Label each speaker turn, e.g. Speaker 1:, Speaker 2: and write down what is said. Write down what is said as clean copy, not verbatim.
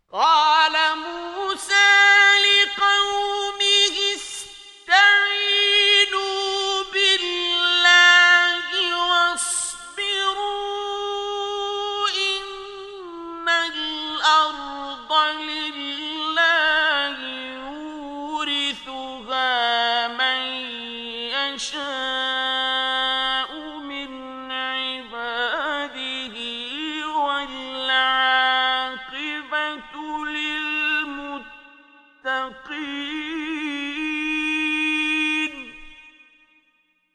Speaker 1: قال موسى لقومه استعينوا بالله واصبروا إن الأرض لله يورثها من يشاء